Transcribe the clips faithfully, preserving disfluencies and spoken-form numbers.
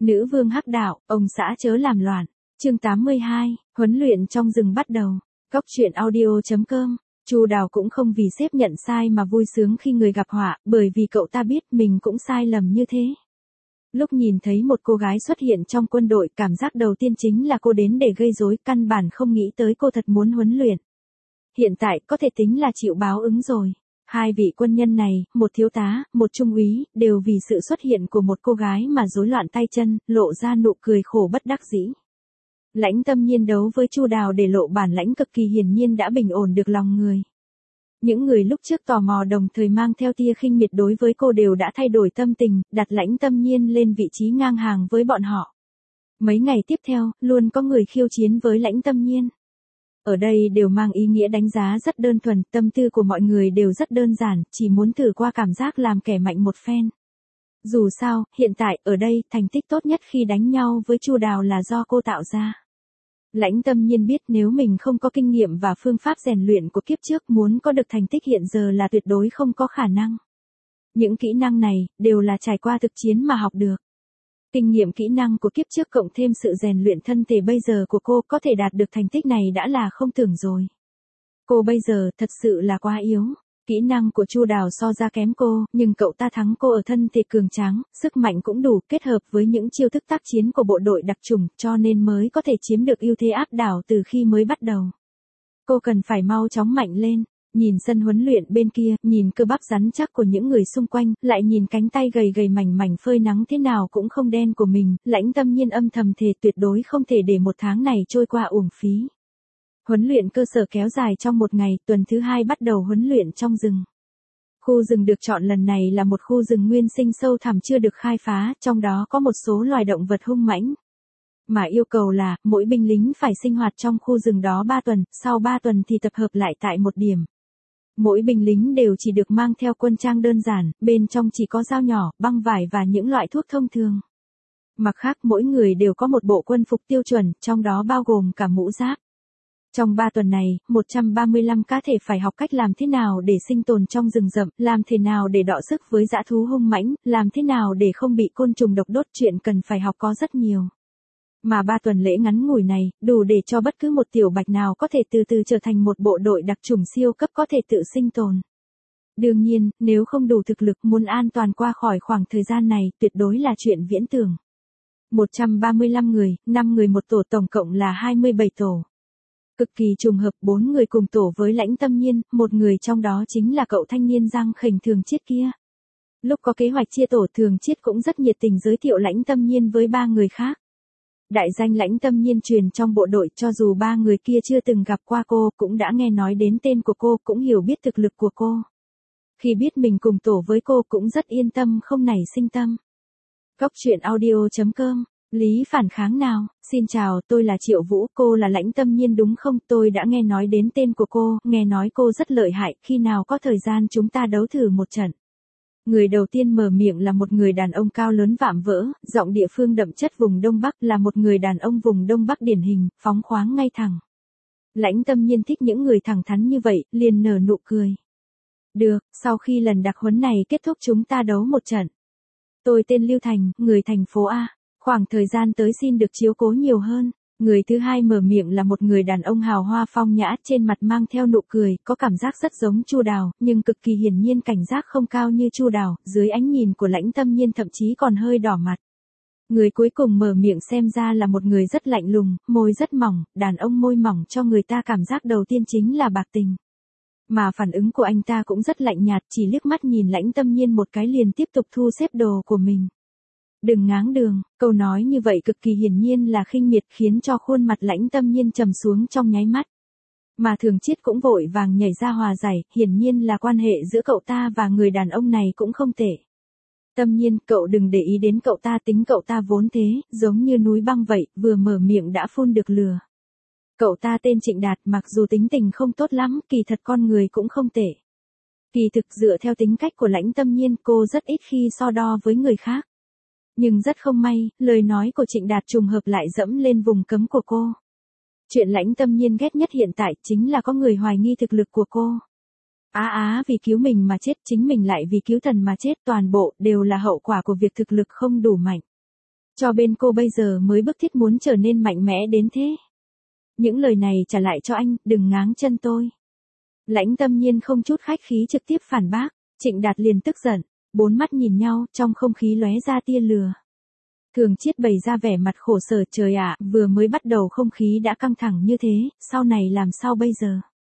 Nữ vương hắc đạo, ông xã chớ làm loạn. Chương tám mươi hai, huấn luyện trong rừng bắt đầu. Góc truyện audio chấm com. Chu Đào cũng không vì sếp nhận sai mà vui sướng khi người gặp họa, bởi vì cậu ta biết mình cũng sai lầm như thế. Lúc nhìn thấy một cô gái xuất hiện trong quân đội, cảm giác đầu tiên chính là cô đến để gây rối, căn bản không nghĩ tới cô thật muốn huấn luyện. Hiện tại có thể tính là chịu báo ứng rồi. Hai vị quân nhân này, một thiếu tá, một trung úy, đều vì sự xuất hiện của một cô gái mà rối loạn tay chân, lộ ra nụ cười khổ bất đắc dĩ. Lãnh Tâm Nhiên đấu với Chu Đào để lộ bản lãnh cực kỳ hiển nhiên đã bình ổn được lòng người. Những người lúc trước tò mò đồng thời mang theo tia khinh miệt đối với cô đều đã thay đổi tâm tình, đặt Lãnh Tâm Nhiên lên vị trí ngang hàng với bọn họ. Mấy ngày tiếp theo, luôn có người khiêu chiến với Lãnh Tâm Nhiên. Ở đây đều mang ý nghĩa đánh giá rất đơn thuần, tâm tư của mọi người đều rất đơn giản, chỉ muốn thử qua cảm giác làm kẻ mạnh một phen. Dù sao, hiện tại, ở đây, thành tích tốt nhất khi đánh nhau với Chu Đào là do cô tạo ra. Lãnh Tâm Nhiên biết nếu mình không có kinh nghiệm và phương pháp rèn luyện của kiếp trước, muốn có được thành tích hiện giờ là tuyệt đối không có khả năng. Những kỹ năng này, đều là trải qua thực chiến mà học được. Kinh nghiệm kỹ năng của kiếp trước cộng thêm sự rèn luyện thân thể bây giờ của cô có thể đạt được thành tích này đã là không tưởng rồi. Cô bây giờ thật sự là quá yếu. Kỹ năng của Chu Đào so ra kém cô, nhưng cậu ta thắng cô ở thân thể cường tráng, sức mạnh cũng đủ, kết hợp với những chiêu thức tác chiến của bộ đội đặc chủng, cho nên mới có thể chiếm được ưu thế áp đảo từ khi mới bắt đầu. Cô cần phải mau chóng mạnh lên. Nhìn sân huấn luyện bên kia, nhìn cơ bắp rắn chắc của những người xung quanh, lại nhìn cánh tay gầy gầy mảnh mảnh phơi nắng thế nào cũng không đen của mình, Lãnh Tâm Nhiên âm thầm thề tuyệt đối không thể để một tháng này trôi qua uổng phí. Huấn luyện cơ sở kéo dài trong một ngày, tuần thứ hai bắt đầu huấn luyện trong rừng. Khu rừng được chọn lần này là một khu rừng nguyên sinh sâu thẳm chưa được khai phá, trong đó có một số loài động vật hung mãnh. Mà yêu cầu là, mỗi binh lính phải sinh hoạt trong khu rừng đó ba tuần, sau ba tuần thì tập hợp lại tại một điểm. Mỗi binh lính đều chỉ được mang theo quân trang đơn giản, bên trong chỉ có dao nhỏ, băng vải và những loại thuốc thông thường. Mặt khác mỗi người đều có một bộ quân phục tiêu chuẩn, trong đó bao gồm cả mũ giáp. Trong ba tuần này, một trăm ba mươi lăm cá thể phải học cách làm thế nào để sinh tồn trong rừng rậm, làm thế nào để đọ sức với dã thú hung mãnh, làm thế nào để không bị côn trùng độc đốt, chuyện cần phải học có rất nhiều. Mà ba tuần lễ ngắn ngủi này, đủ để cho bất cứ một tiểu bạch nào có thể từ từ trở thành một bộ đội đặc chủng siêu cấp có thể tự sinh tồn. Đương nhiên, nếu không đủ thực lực muốn an toàn qua khỏi khoảng thời gian này, tuyệt đối là chuyện viễn tưởng. một trăm ba mươi lăm người, năm người một tổ, tổng cộng là hai mươi bảy tổ. Cực kỳ trùng hợp, bốn người cùng tổ với Lãnh Tâm Nhiên, một người trong đó chính là cậu thanh niên Giang Khỉnh Thường Chiết kia. Lúc có kế hoạch chia tổ, Thường Chiết cũng rất nhiệt tình giới thiệu Lãnh Tâm Nhiên với ba người khác. Đại danh Lãnh Tâm Nhiên truyền trong bộ đội, cho dù ba người kia chưa từng gặp qua cô, cũng đã nghe nói đến tên của cô, cũng hiểu biết thực lực của cô. Khi biết mình cùng tổ với cô cũng rất yên tâm không nảy sinh tâm. Góc truyện audio chấm com. Lý phản kháng nào? Xin chào, tôi là Triệu Vũ, cô là Lãnh Tâm Nhiên đúng không? Tôi đã nghe nói đến tên của cô, nghe nói cô rất lợi hại, khi nào có thời gian chúng ta đấu thử một trận. Người đầu tiên mở miệng là một người đàn ông cao lớn vạm vỡ, giọng địa phương đậm chất vùng Đông Bắc, là một người đàn ông vùng Đông Bắc điển hình, phóng khoáng ngay thẳng. Lãnh Tâm Nhiên thích những người thẳng thắn như vậy, liền nở nụ cười. Được, sau khi lần đặc huấn này kết thúc chúng ta đấu một trận. Tôi tên Lưu Thành, người thành phố A. Khoảng thời gian tới xin được chiếu cố nhiều hơn. Người thứ hai mở miệng là một người đàn ông hào hoa phong nhã, trên mặt mang theo nụ cười, có cảm giác rất giống Chu Đào, nhưng cực kỳ hiển nhiên cảnh giác không cao như Chu Đào, dưới ánh nhìn của Lãnh Tâm Nhiên thậm chí còn hơi đỏ mặt. Người cuối cùng mở miệng xem ra là một người rất lạnh lùng, môi rất mỏng, đàn ông môi mỏng cho người ta cảm giác đầu tiên chính là bạc tình. Mà phản ứng của anh ta cũng rất lạnh nhạt, chỉ liếc mắt nhìn Lãnh Tâm Nhiên một cái liền tiếp tục thu xếp đồ của mình. Đừng ngáng đường, câu nói như vậy cực kỳ hiển nhiên là khinh miệt, khiến cho khuôn mặt Lãnh Tâm Nhiên trầm xuống trong nháy mắt. Mà Thường Chiết cũng vội vàng nhảy ra hòa giải, hiển nhiên là quan hệ giữa cậu ta và người đàn ông này cũng không tệ. Tâm Nhiên, cậu đừng để ý đến cậu ta, tính cậu ta vốn thế, giống như núi băng vậy, vừa mở miệng đã phun được lửa. Cậu ta tên Trịnh Đạt, mặc dù tính tình không tốt lắm, kỳ thật con người cũng không tệ. Kỳ thực dựa theo tính cách của Lãnh Tâm Nhiên, cô rất ít khi so đo với người khác. Nhưng rất không may, lời nói của Trịnh Đạt trùng hợp lại dẫm lên vùng cấm của cô. Chuyện Lãnh Tâm Nhiên ghét nhất hiện tại chính là có người hoài nghi thực lực của cô. Á á vì cứu mình mà chết, chính mình lại vì cứu thần mà chết, toàn bộ đều là hậu quả của việc thực lực không đủ mạnh. Cho bên cô bây giờ mới bức thiết muốn trở nên mạnh mẽ đến thế. Những lời này trả lại cho anh, đừng ngáng chân tôi. Lãnh Tâm Nhiên không chút khách khí trực tiếp phản bác, Trịnh Đạt liền tức giận, bốn mắt nhìn nhau, trong không khí lóe ra tia lừa. Thường Chiết bày ra vẻ mặt khổ sở, trời ạ, vừa mới bắt đầu không khí đã căng thẳng như thế, sau này làm sao bây giờ?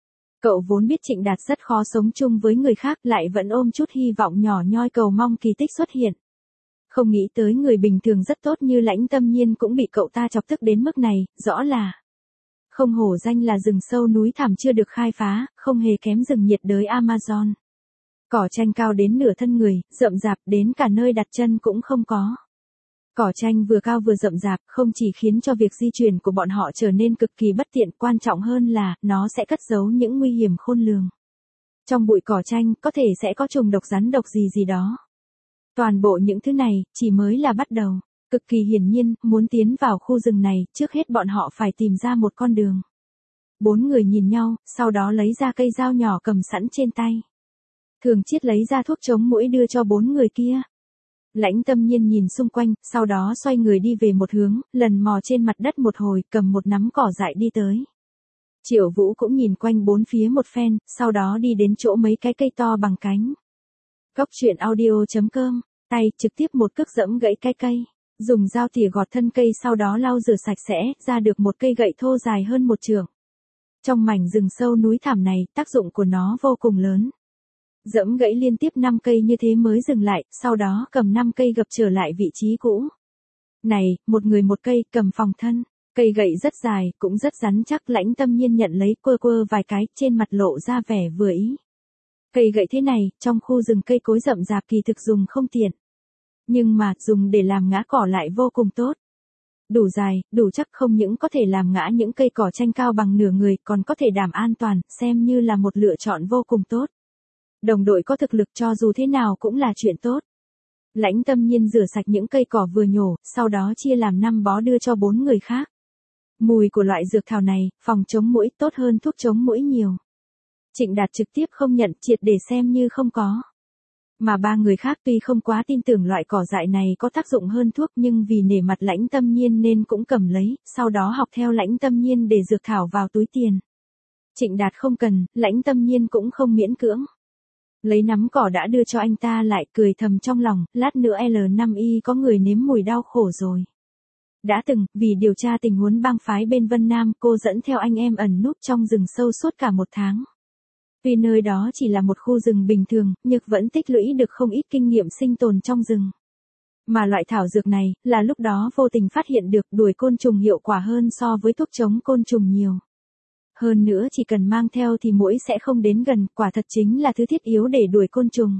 Cậu vốn biết Trịnh Đạt rất khó sống chung với người khác, lại vẫn ôm chút hy vọng nhỏ nhoi cầu mong kỳ tích xuất hiện. Không nghĩ tới người bình thường rất tốt như Lãnh Tâm Nhiên cũng bị cậu ta chọc tức đến mức này, rõ là không hổ danh là rừng sâu núi thẳm chưa được khai phá, không hề kém rừng nhiệt đới Amazon. Cỏ tranh cao đến nửa thân người, rậm rạp đến cả nơi đặt chân cũng không có. Cỏ tranh vừa cao vừa rậm rạp, không chỉ khiến cho việc di chuyển của bọn họ trở nên cực kỳ bất tiện, quan trọng hơn là, nó sẽ cất giấu những nguy hiểm khôn lường. Trong bụi cỏ tranh, có thể sẽ có trùng độc rắn độc gì gì đó. Toàn bộ những thứ này, chỉ mới là bắt đầu. Cực kỳ hiển nhiên, muốn tiến vào khu rừng này, trước hết bọn họ phải tìm ra một con đường. Bốn người nhìn nhau, sau đó lấy ra cây dao nhỏ cầm sẵn trên tay. Thường Chiết lấy ra thuốc chống muỗi đưa cho bốn người kia. Lãnh Tâm Nhiên nhìn xung quanh, sau đó xoay người đi về một hướng, lần mò trên mặt đất một hồi, cầm một nắm cỏ dại đi tới. Triệu Vũ cũng nhìn quanh bốn phía một phen, sau đó đi đến chỗ mấy cái cây to bằng cánh. Cóc truyện audio chấm com, tay trực tiếp một cước dẫm gãy cái cây. Dùng dao tỉa gọt thân cây sau đó lau rửa sạch sẽ, ra được một cây gậy thô dài hơn một trượng. Trong mảnh rừng sâu núi thẳm này, tác dụng của nó vô cùng lớn. Dẫm gãy liên tiếp năm cây như thế mới dừng lại, sau đó cầm năm cây gập trở lại vị trí cũ. Này, một người một cây, cầm phòng thân. Cây gậy rất dài, cũng rất rắn chắc, Lãnh Tâm Nhiên nhận lấy quơ quơ vài cái, trên mặt lộ ra vẻ vừa ý. Cây gậy thế này, trong khu rừng cây cối rậm rạp kỳ thực dùng không tiện. Nhưng mà, dùng để làm ngã cỏ lại vô cùng tốt. Đủ dài, đủ chắc, không những có thể làm ngã những cây cỏ tranh cao bằng nửa người, còn có thể đảm an toàn, xem như là một lựa chọn vô cùng tốt. Đồng đội có thực lực cho dù thế nào cũng là chuyện tốt. Lãnh Tâm Nhiên rửa sạch những cây cỏ vừa nhổ, sau đó chia làm năm bó đưa cho bốn người khác. Mùi của loại dược thảo này, phòng chống muỗi tốt hơn thuốc chống muỗi nhiều. Trịnh Đạt trực tiếp không nhận, triệt để xem như không có. Mà ba người khác tuy không quá tin tưởng loại cỏ dại này có tác dụng hơn thuốc, nhưng vì nể mặt Lãnh Tâm Nhiên nên cũng cầm lấy, sau đó học theo Lãnh Tâm Nhiên để dược thảo vào túi tiền. Trịnh Đạt không cần, Lãnh Tâm Nhiên cũng không miễn cưỡng. Lấy nắm cỏ đã đưa cho anh ta lại, cười thầm trong lòng, lát nữa L năm Y có người nếm mùi đau khổ rồi. Đã từng, vì điều tra tình huống bang phái bên Vân Nam, cô dẫn theo anh em ẩn núp trong rừng sâu suốt cả một tháng. Tuy nơi đó chỉ là một khu rừng bình thường, nhưng vẫn tích lũy được không ít kinh nghiệm sinh tồn trong rừng. Mà loại thảo dược này, là lúc đó vô tình phát hiện được, đuổi côn trùng hiệu quả hơn so với thuốc chống côn trùng nhiều. Hơn nữa chỉ cần mang theo thì muỗi sẽ không đến gần, quả thật chính là thứ thiết yếu để đuổi côn trùng.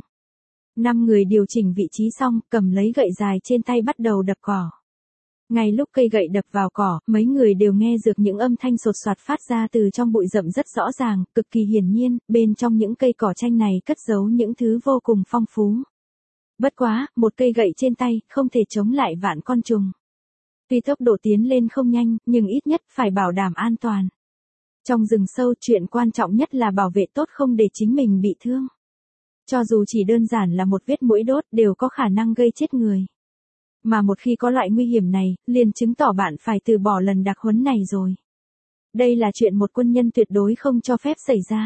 Năm người điều chỉnh vị trí xong, cầm lấy gậy dài trên tay bắt đầu đập cỏ. Ngay lúc cây gậy đập vào cỏ, mấy người đều nghe được những âm thanh sột soạt phát ra từ trong bụi rậm rất rõ ràng, cực kỳ hiển nhiên, bên trong những cây cỏ tranh này cất giấu những thứ vô cùng phong phú. Bất quá, một cây gậy trên tay, không thể chống lại vạn con trùng. Tuy tốc độ tiến lên không nhanh, nhưng ít nhất phải bảo đảm an toàn. Trong rừng sâu, chuyện quan trọng nhất là bảo vệ tốt không để chính mình bị thương. Cho dù chỉ đơn giản là một vết muỗi đốt đều có khả năng gây chết người. Mà một khi có loại nguy hiểm này, liền chứng tỏ bạn phải từ bỏ lần đặc huấn này rồi. Đây là chuyện một quân nhân tuyệt đối không cho phép xảy ra.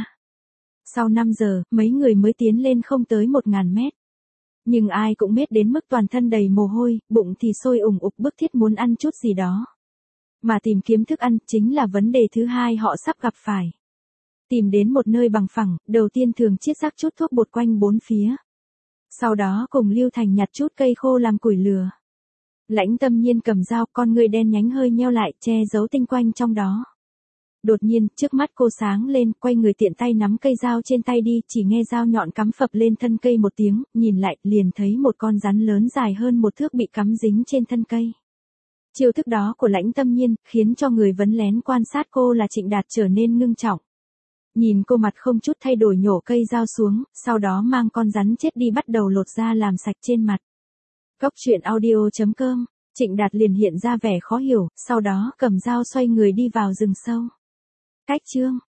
Sau năm giờ, mấy người mới tiến lên không tới một ngàn mét. Nhưng ai cũng mệt đến mức toàn thân đầy mồ hôi, bụng thì sôi ủng ục bức thiết muốn ăn chút gì đó. Mà tìm kiếm thức ăn chính là vấn đề thứ hai họ sắp gặp phải. Tìm đến một nơi bằng phẳng, đầu tiên Thường Chiết rắc chút thuốc bột quanh bốn phía. Sau đó cùng Lưu Thành nhặt chút cây khô làm củi lửa. Lãnh Tâm Nhiên cầm dao, con người đen nhánh hơi nheo lại, che giấu tinh quanh trong đó. Đột nhiên, trước mắt cô sáng lên, quay người tiện tay nắm cây dao trên tay đi, chỉ nghe dao nhọn cắm phập lên thân cây một tiếng, nhìn lại, liền thấy một con rắn lớn dài hơn một thước bị cắm dính trên thân cây. Chiêu thức đó của Lãnh Tâm Nhiên, khiến cho người vấn lén quan sát cô là Trịnh Đạt trở nên ngưng trọng. Nhìn cô mặt không chút thay đổi nhổ cây dao xuống, sau đó mang con rắn chết đi bắt đầu lột da làm sạch trên mặt. Cóc truyện audio chấm com, Trịnh Đạt liền hiện ra vẻ khó hiểu, sau đó cầm dao xoay người đi vào rừng sâu. Cách chương